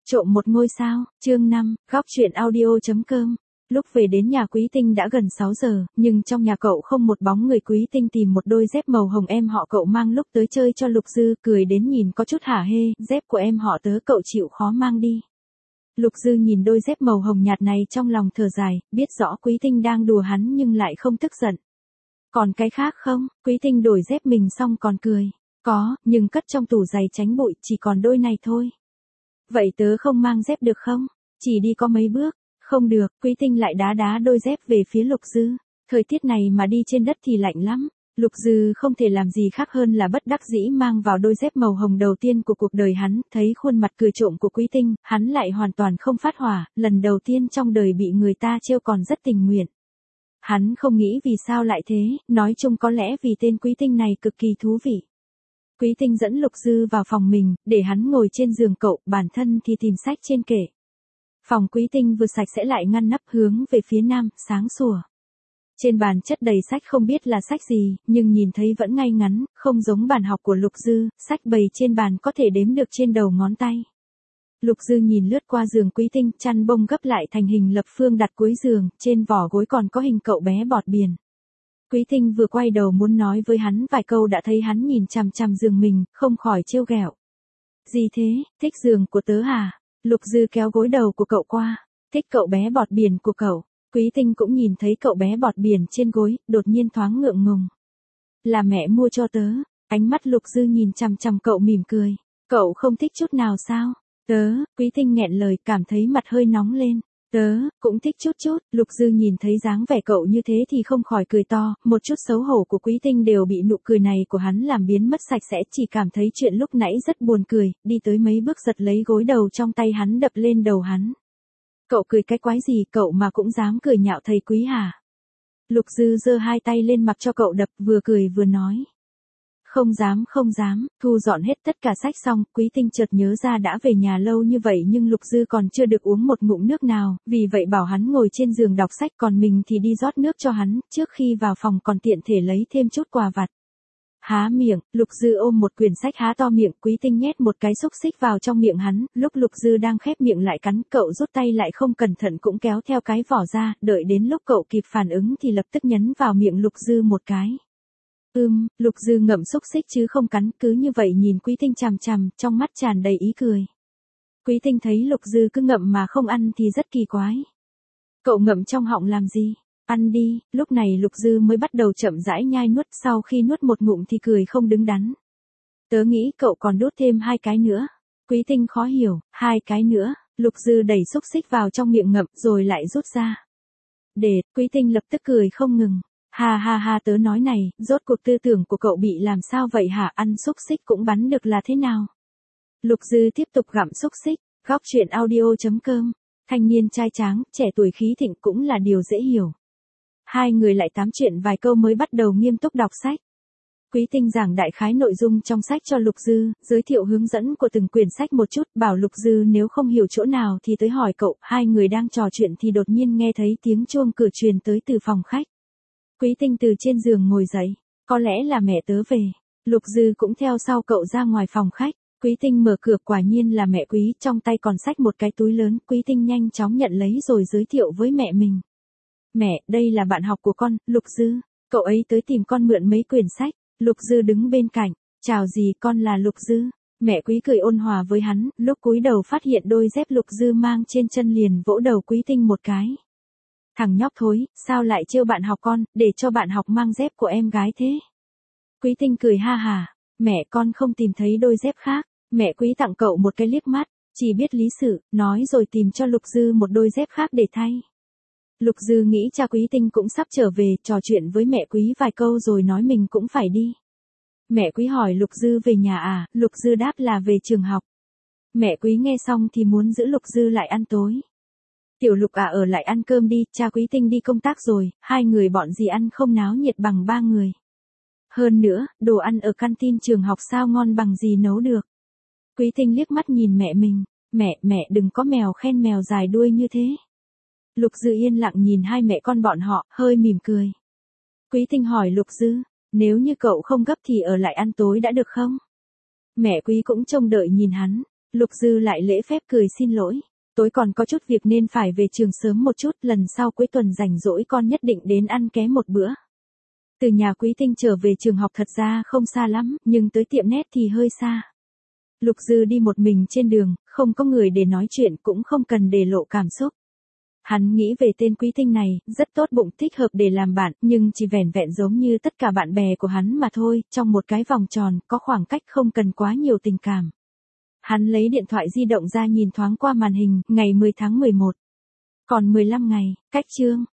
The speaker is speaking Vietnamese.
Trộm một ngôi sao, chương 5, góc chuyện audio.com. Lúc về đến nhà Quý Tinh đã gần 6 giờ, nhưng trong nhà cậu không một bóng người. Quý Tinh tìm một đôi dép màu hồng em họ cậu mang lúc tới chơi cho Lục Dư, cười đến nhìn có chút hả hê, dép của em họ tớ cậu chịu khó mang đi. Lục Dư nhìn đôi dép màu hồng nhạt này trong lòng thở dài, biết rõ Quý Tinh đang đùa hắn nhưng lại không tức giận. Còn cái khác không? Quý Tinh đổi dép mình xong còn cười. Có, nhưng cất trong tủ giày tránh bụi, chỉ còn đôi này thôi. Vậy tớ không mang dép được không? Chỉ đi có mấy bước. Không được, Quý Tinh lại đá đôi dép về phía Lục Dư. Thời tiết này mà đi trên đất thì lạnh lắm. Lục Dư không thể làm gì khác hơn là bất đắc dĩ mang vào đôi dép màu hồng đầu tiên của cuộc đời hắn. Thấy khuôn mặt cười trộm của Quý Tinh, hắn lại hoàn toàn không phát hỏa. Lần đầu tiên trong đời bị người ta trêu còn rất tình nguyện. Hắn không nghĩ vì sao lại thế, nói chung có lẽ vì tên Quý Tinh này cực kỳ thú vị. Quý Tinh dẫn Lục Dư vào phòng mình, để hắn ngồi trên giường cậu, bản thân thì tìm sách trên kệ. Phòng Quý Tinh vừa sạch sẽ lại ngăn nắp hướng về phía nam, sáng sủa. Trên bàn chất đầy sách không biết là sách gì, nhưng nhìn thấy vẫn ngay ngắn, không giống bàn học của Lục Dư, sách bày trên bàn có thể đếm được trên đầu ngón tay. Lục Dư nhìn lướt qua giường Quý Tinh, chăn bông gấp lại thành hình lập phương đặt cuối giường, trên vỏ gối còn có hình cậu bé bọt biển. Quý Tinh vừa quay đầu muốn nói với hắn vài câu đã thấy hắn nhìn chằm chằm giường mình, không khỏi trêu ghẹo. Gì thế, thích giường của tớ hả? Lục Dư kéo gối đầu của cậu qua. Thích cậu bé bọt biển của cậu. Quý Tinh cũng nhìn thấy cậu bé bọt biển trên gối, đột nhiên thoáng ngượng ngùng. Là mẹ mua cho tớ. Ánh mắt Lục Dư nhìn chằm chằm cậu mỉm cười. Cậu không thích chút nào sao? Tớ, Quý Tinh nghẹn lời cảm thấy mặt hơi nóng lên. Tớ, cũng thích chút. Lục Dư nhìn thấy dáng vẻ cậu như thế thì không khỏi cười to, một chút xấu hổ của Quý Tinh đều bị nụ cười này của hắn làm biến mất sạch sẽ, chỉ cảm thấy chuyện lúc nãy rất buồn cười, đi tới mấy bước giật lấy gối đầu trong tay hắn đập lên đầu hắn. Cậu cười cái quái gì, cậu mà cũng dám cười nhạo thầy Quý hả? Lục Dư giơ hai tay lên mặc cho cậu đập, vừa cười vừa nói. Không dám, thu dọn hết tất cả sách xong, Quý Tinh chợt nhớ ra đã về nhà lâu như vậy nhưng Lục Dư còn chưa được uống một ngụm nước nào, vì vậy bảo hắn ngồi trên giường đọc sách còn mình thì đi rót nước cho hắn, trước khi vào phòng còn tiện thể lấy thêm chút quà vặt. Há miệng, Lục Dư ôm một quyển sách há to miệng, Quý Tinh nhét một cái xúc xích vào trong miệng hắn, lúc Lục Dư đang khép miệng lại cắn, cậu rút tay lại không cẩn thận cũng kéo theo cái vỏ ra, đợi đến lúc cậu kịp phản ứng thì lập tức nhấn vào miệng Lục Dư một cái. Lục Dư ngậm xúc xích chứ không cắn, cứ như vậy nhìn Quý Tinh chằm chằm, trong mắt tràn đầy ý cười. Quý Tinh thấy Lục Dư cứ ngậm mà không ăn thì rất kỳ quái. Cậu ngậm trong họng làm gì? Ăn đi, lúc này Lục Dư mới bắt đầu chậm rãi nhai nuốt, sau khi nuốt một ngụm thì cười không đứng đắn. Tớ nghĩ cậu còn đút thêm 2 cái nữa. Quý Tinh khó hiểu, 2 cái nữa, Lục Dư đẩy xúc xích vào trong miệng ngậm rồi lại rút ra. Để, Quý Tinh lập tức cười không ngừng. Ha, tớ nói này, rốt cuộc tư tưởng của cậu bị làm sao vậy hả, ăn xúc xích cũng bắn được là thế nào? Lục Dư tiếp tục gặm xúc xích, góc chuyện audio.com, thanh niên trai tráng, trẻ tuổi khí thịnh cũng là điều dễ hiểu. Hai người lại tám chuyện vài câu mới bắt đầu nghiêm túc đọc sách. Quý Tinh giảng đại khái nội dung trong sách cho Lục Dư, giới thiệu hướng dẫn của từng quyển sách một chút, bảo Lục Dư nếu không hiểu chỗ nào thì tới hỏi cậu. Hai người đang trò chuyện thì đột nhiên nghe thấy tiếng chuông cửa truyền tới từ phòng khách. Quý Tinh từ trên giường ngồi dậy, có lẽ là mẹ tớ về. Lục Dư cũng theo sau cậu ra ngoài phòng khách. Quý Tinh mở cửa, quả nhiên là mẹ Quý, trong tay còn xách một cái túi lớn. Quý Tinh nhanh chóng nhận lấy rồi giới thiệu với mẹ mình. Mẹ, đây là bạn học của con, Lục Dư. Cậu ấy tới tìm con mượn mấy quyển sách. Lục Dư đứng bên cạnh. Chào dì, con là Lục Dư. Mẹ Quý cười ôn hòa với hắn, lúc cúi đầu phát hiện đôi dép Lục Dư mang trên chân liền vỗ đầu Quý Tinh một cái. Thằng nhóc thối, sao lại trêu bạn học con, để cho bạn học mang dép của em gái thế? Quý Tinh cười ha hà, mẹ con không tìm thấy đôi dép khác. Mẹ Quý tặng cậu một cái liếc mắt, chỉ biết lý sự, nói rồi tìm cho Lục Dư một đôi dép khác để thay. Lục Dư nghĩ cha Quý Tinh cũng sắp trở về, trò chuyện với mẹ Quý vài câu rồi nói mình cũng phải đi. Mẹ Quý hỏi Lục Dư về nhà à, Lục Dư đáp là về trường học. Mẹ Quý nghe xong thì muốn giữ Lục Dư lại ăn tối. Tiểu Lục à, ở lại ăn cơm đi, cha Quý Tinh đi công tác rồi, hai người bọn dì ăn không náo nhiệt bằng 3 người. Hơn nữa, đồ ăn ở canteen trường học sao ngon bằng dì nấu được. Quý Tinh liếc mắt nhìn mẹ mình, mẹ đừng có mèo khen mèo dài đuôi như thế. Lục Dư yên lặng nhìn hai mẹ con bọn họ, hơi mỉm cười. Quý Tinh hỏi Lục Dư, nếu như cậu không gấp thì ở lại ăn tối đã được không? Mẹ Quý cũng trông đợi nhìn hắn, Lục Dư lại lễ phép cười xin lỗi. Tối còn có chút việc nên phải về trường sớm một chút, lần sau cuối tuần rảnh rỗi con nhất định đến ăn ké một bữa. Từ nhà Quý Tinh trở về trường học thật ra không xa lắm, nhưng tới tiệm nét thì hơi xa. Lục Dư đi một mình trên đường, không có người để nói chuyện cũng không cần để lộ cảm xúc. Hắn nghĩ về tên Quý Tinh này, rất tốt bụng, thích hợp để làm bạn, nhưng chỉ vẻn vẹn giống như tất cả bạn bè của hắn mà thôi, trong một cái vòng tròn, có khoảng cách không cần quá nhiều tình cảm. Hắn lấy điện thoại di động ra nhìn thoáng qua màn hình, ngày 10 tháng 11. Còn 15 ngày, cách chương.